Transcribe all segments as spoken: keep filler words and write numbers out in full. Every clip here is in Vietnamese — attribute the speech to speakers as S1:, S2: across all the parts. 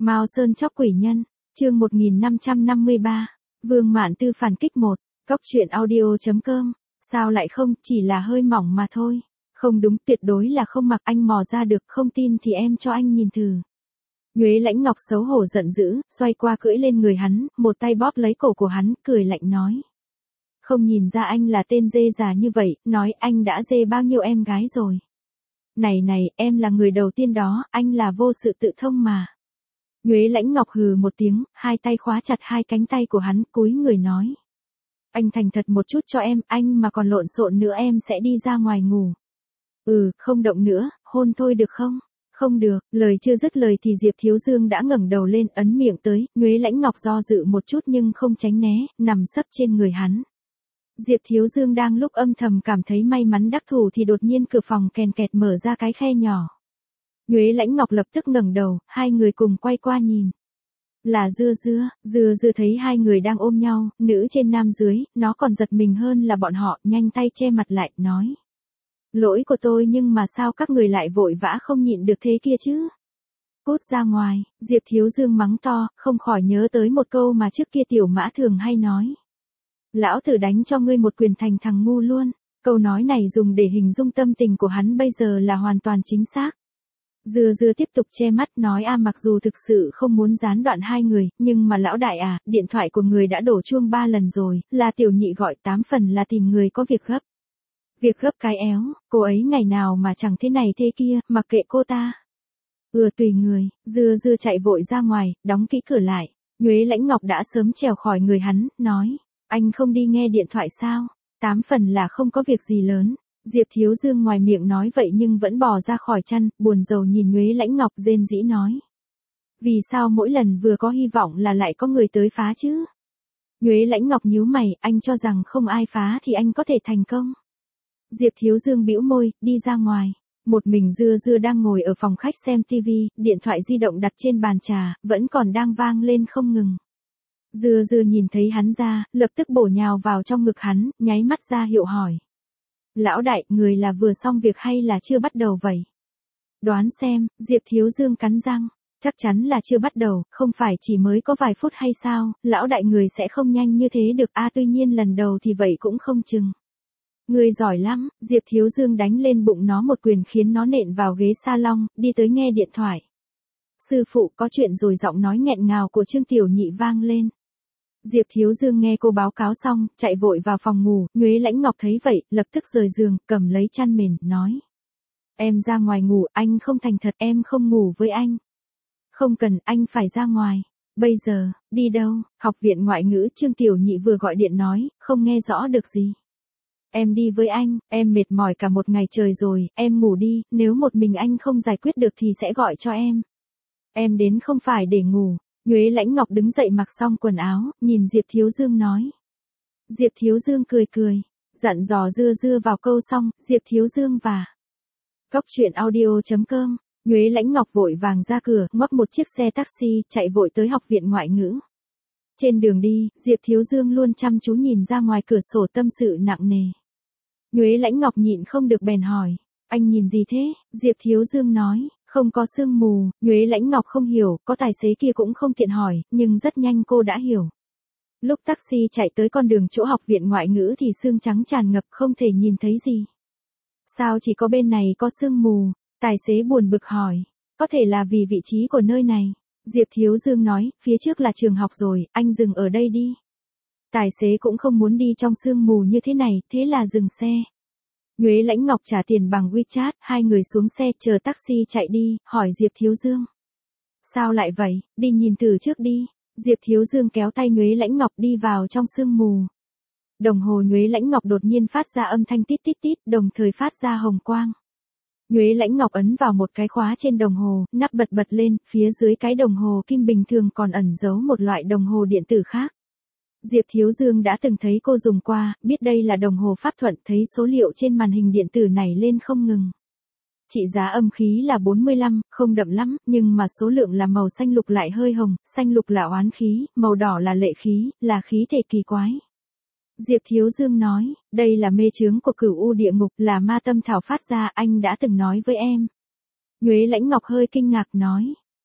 S1: Mao Sơn chóc quỷ nhân, chương một nghìn năm trăm năm mươi ba, Vương Mạn Tư phản kích một, Cóc truyện audio.com, sao lại không, chỉ là hơi mỏng mà thôi. Không đúng, tuyệt đối là không mặc, anh mò ra được, không tin thì em cho anh nhìn thử. Nhuế Lãnh Ngọc xấu hổ giận dữ, xoay qua cưỡi lên người hắn, một tay bóp lấy cổ của hắn, cười lạnh nói. Không nhìn ra anh là tên dê già như vậy, nói anh đã dê bao nhiêu em gái rồi. Này này, em là người đầu tiên đó, anh là vô sự tự thông mà. Nhuế Lãnh Ngọc hừ một tiếng, hai tay khóa chặt hai cánh tay của hắn, cúi người nói. Anh thành thật một chút cho em, anh mà còn lộn xộn nữa em sẽ đi ra ngoài ngủ. Ừ, không động nữa, hôn thôi được không? Không được, lời chưa dứt lời thì Diệp Thiếu Dương đã ngẩng đầu lên, ấn miệng tới, Nhuế Lãnh Ngọc do dự một chút nhưng không tránh né, nằm sấp trên người hắn. Diệp Thiếu Dương đang lúc âm thầm cảm thấy may mắn đắc thủ thì đột nhiên cửa phòng kèn kẹt mở ra cái khe nhỏ. Nhuế Lãnh Ngọc lập tức ngẩng đầu, hai người cùng quay qua nhìn. Là Dưa Dưa, Dưa Dưa thấy hai người đang ôm nhau, nữ trên nam dưới, nó còn giật mình hơn là bọn họ, nhanh tay che mặt lại, nói. Lỗi của tôi nhưng mà sao các người lại vội vã không nhịn được thế kia chứ? Cút ra ngoài, Diệp Thiếu Dương mắng to, không khỏi nhớ tới một câu mà trước kia Tiểu Mã thường hay nói. Lão tử đánh cho ngươi một quyền thành thằng ngu luôn. Câu nói này dùng để hình dung tâm tình của hắn bây giờ là hoàn toàn chính xác. Dưa Dưa tiếp tục che mắt nói a mặc dù thực sự không muốn gián đoạn hai người, nhưng mà lão đại à, điện thoại của người đã đổ chuông ba lần rồi, là Tiểu Nhị gọi, tám phần là tìm người có việc gấp. Việc gấp cái éo, cô ấy ngày nào mà chẳng thế này thế kia, mặc kệ cô ta. Ừ tùy người, Dưa Dưa chạy vội ra ngoài, đóng kỹ cửa lại. Nhuế Lãnh Ngọc đã sớm trèo khỏi người hắn, nói. Anh không đi nghe điện thoại sao? Tám phần là không có việc gì lớn. Diệp Thiếu Dương ngoài miệng nói vậy nhưng vẫn bò ra khỏi chăn, buồn rầu nhìn Nhuế Lãnh Ngọc rên rĩ nói. Vì sao mỗi lần vừa có hy vọng là lại có người tới phá chứ? Nhuế Lãnh Ngọc nhíu mày, anh cho rằng không ai phá thì anh có thể thành công. Diệp Thiếu Dương bĩu môi, đi ra ngoài. Một mình Dưa Dưa đang ngồi ở phòng khách xem tivi, điện thoại di động đặt trên bàn trà, vẫn còn đang vang lên không ngừng. Dưa Dưa nhìn thấy hắn ra, lập tức bổ nhào vào trong ngực hắn, nháy mắt ra hiệu hỏi. Lão đại, người là vừa xong việc hay là chưa bắt đầu vậy? Đoán xem, Diệp Thiếu Dương cắn răng. Chắc chắn là chưa bắt đầu, không phải chỉ mới có vài phút hay sao, lão đại người sẽ không nhanh như thế được a à, tuy nhiên lần đầu thì vậy cũng không chừng. Người giỏi lắm, Diệp Thiếu Dương đánh lên bụng nó một quyền khiến nó nện vào ghế salon, đi tới nghe điện thoại. Sư phụ có chuyện rồi, giọng nói nghẹn ngào của Trương Tiểu Nhị vang lên. Diệp Thiếu Dương nghe cô báo cáo xong, chạy vội vào phòng ngủ, Nhuế Lãnh Ngọc thấy vậy, lập tức rời giường, cầm lấy chăn mền, nói. Em ra ngoài ngủ, anh không thành thật, em không ngủ với anh. Không cần, anh phải ra ngoài. Bây giờ, đi đâu? Học viện ngoại ngữ, Trương Tiểu Nhị vừa gọi điện nói, không nghe rõ được gì. Em đi với anh, em mệt mỏi cả một ngày trời rồi, em ngủ đi, nếu một mình anh không giải quyết được thì sẽ gọi cho em. Em đến không phải để ngủ. Nhuế Lãnh Ngọc đứng dậy mặc xong quần áo, nhìn Diệp Thiếu Dương nói. Diệp Thiếu Dương cười cười, dặn dò Dưa Dưa vào câu xong, Diệp Thiếu Dương và Cóc truyện audio.com, Nhuế Lãnh Ngọc vội vàng ra cửa, ngoắc một chiếc xe taxi, chạy vội tới học viện ngoại ngữ. Trên đường đi, Diệp Thiếu Dương luôn chăm chú nhìn ra ngoài cửa sổ tâm sự nặng nề. Nhuế Lãnh Ngọc nhịn không được bèn hỏi, anh nhìn gì thế? Diệp Thiếu Dương nói. Không có sương mù, Nhuế Lãnh Ngọc không hiểu, có tài xế kia cũng không tiện hỏi, nhưng rất nhanh cô đã hiểu. Lúc taxi chạy tới con đường chỗ học viện ngoại ngữ thì sương trắng tràn ngập không thể nhìn thấy gì. Sao chỉ có bên này có sương mù? Tài xế buồn bực hỏi. Có thể là vì vị trí của nơi này. Diệp Thiếu Dương nói, phía trước là trường học rồi, anh dừng ở đây đi. Tài xế cũng không muốn đi trong sương mù như thế này, thế là dừng xe. Nhuế Lãnh Ngọc trả tiền bằng WeChat, hai người xuống xe chờ taxi chạy đi, hỏi Diệp Thiếu Dương. Sao lại vậy, đi nhìn thử trước đi. Diệp Thiếu Dương kéo tay Nhuế Lãnh Ngọc đi vào trong sương mù. Đồng hồ Nhuế Lãnh Ngọc đột nhiên phát ra âm thanh tít tít tít, đồng thời phát ra hồng quang. Nhuế Lãnh Ngọc ấn vào một cái khóa trên đồng hồ, nắp bật bật lên, phía dưới cái đồng hồ kim bình thường còn ẩn giấu một loại đồng hồ điện tử khác. Diệp Thiếu Dương đã từng thấy cô dùng qua, biết đây là đồng hồ pháp thuận, thấy số liệu trên màn hình điện tử này lên không ngừng. Trị giá âm khí là bốn mươi lăm, không đậm lắm, nhưng mà số lượng là màu xanh lục lại hơi hồng, xanh lục là oán khí, màu đỏ là lệ khí, là khí thể kỳ quái. Diệp Thiếu Dương nói, đây là mê chướng của Cửu U địa ngục, là ma tâm thảo phát ra, anh đã từng nói với em. Nhuế Lãnh Ngọc hơi kinh ngạc nói,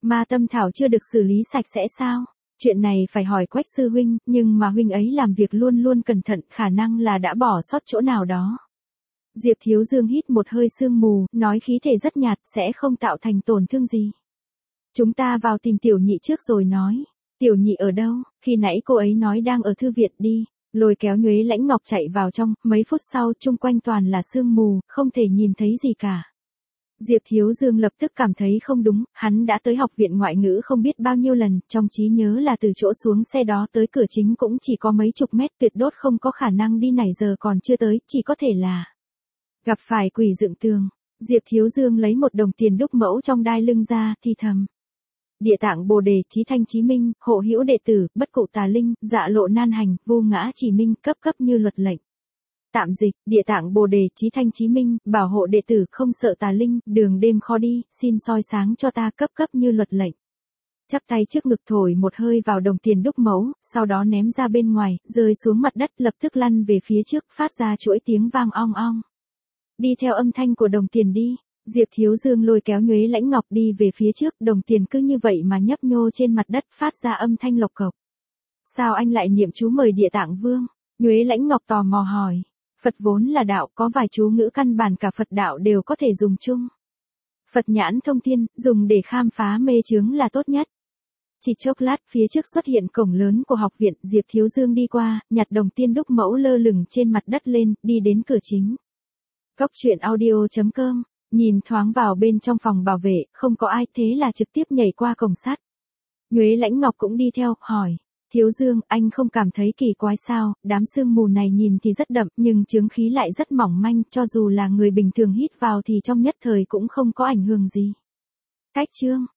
S1: Ma tâm thảo chưa được xử lý sạch sẽ sao? Chuyện này phải hỏi Quách sư huynh, nhưng mà huynh ấy làm việc luôn luôn cẩn thận, khả năng là đã bỏ sót chỗ nào đó. Diệp Thiếu Dương hít một hơi sương mù, nói khí thể rất nhạt, sẽ không tạo thành tổn thương gì. Chúng ta vào tìm tiểu nhị trước rồi nói. Tiểu nhị ở đâu? Khi nãy cô ấy nói đang ở thư viện đi. Lôi kéo Nhuế Lãnh Ngọc chạy vào trong, mấy phút sau chung quanh toàn là sương mù, không thể nhìn thấy gì cả. Diệp Thiếu Dương lập tức cảm thấy không đúng, hắn đã tới học viện ngoại ngữ không biết bao nhiêu lần, trong trí nhớ là từ chỗ xuống xe đó tới cửa chính cũng chỉ có mấy chục mét, tuyệt đốt không có khả năng đi nảy giờ còn chưa tới, chỉ có thể là gặp phải quỷ dựng tường. Diệp Thiếu Dương lấy một đồng tiền đúc mẫu trong đai lưng ra, thì thầm. Địa tạng Bồ Đề, Chí Thanh Chí Minh, hộ hữu đệ tử, bất cụ tà linh, dạ lộ nan hành, vô ngã chỉ minh, cấp cấp như luật lệnh. Tạm dịch, Địa tạng Bồ Đề, Chí Thanh Chí Minh, bảo hộ đệ tử không sợ tà linh, đường đêm khó đi, xin soi sáng cho ta, cấp cấp như luật lệnh. Chắp tay trước ngực thổi một hơi vào đồng tiền đúc mẫu, sau đó ném ra bên ngoài, rơi xuống mặt đất, lập tức lăn về phía trước, phát ra chuỗi tiếng vang ong ong. Đi theo âm thanh của đồng tiền đi. Diệp Thiếu Dương lôi kéo Nhuế Lãnh Ngọc đi về phía trước, đồng tiền cứ như vậy mà nhấp nhô trên mặt đất, phát ra âm thanh lộc cộc. Sao anh lại niệm chú mời Địa Tạng Vương? Nhuế Lãnh Ngọc tò mò hỏi. Phật vốn là đạo, có vài chú ngữ căn bản cả Phật đạo đều có thể dùng chung. Phật nhãn thông thiên, dùng để khám phá mê chướng là tốt nhất. Chỉ chốc lát, phía trước xuất hiện cổng lớn của học viện, Diệp Thiếu Dương đi qua, nhặt đồng tiền đúc mẫu lơ lửng trên mặt đất lên, đi đến cửa chính. Cốc truyện audio chấm com. Nhìn thoáng vào bên trong phòng bảo vệ, không có ai, thế là trực tiếp nhảy qua cổng sắt. Nhuế Lãnh Ngọc cũng đi theo, hỏi. Thiếu Dương, anh không cảm thấy kỳ quái sao, đám sương mù này nhìn thì rất đậm, nhưng chướng khí lại rất mỏng manh, cho dù là người bình thường hít vào thì trong nhất thời cũng không có ảnh hưởng gì. Cách chương.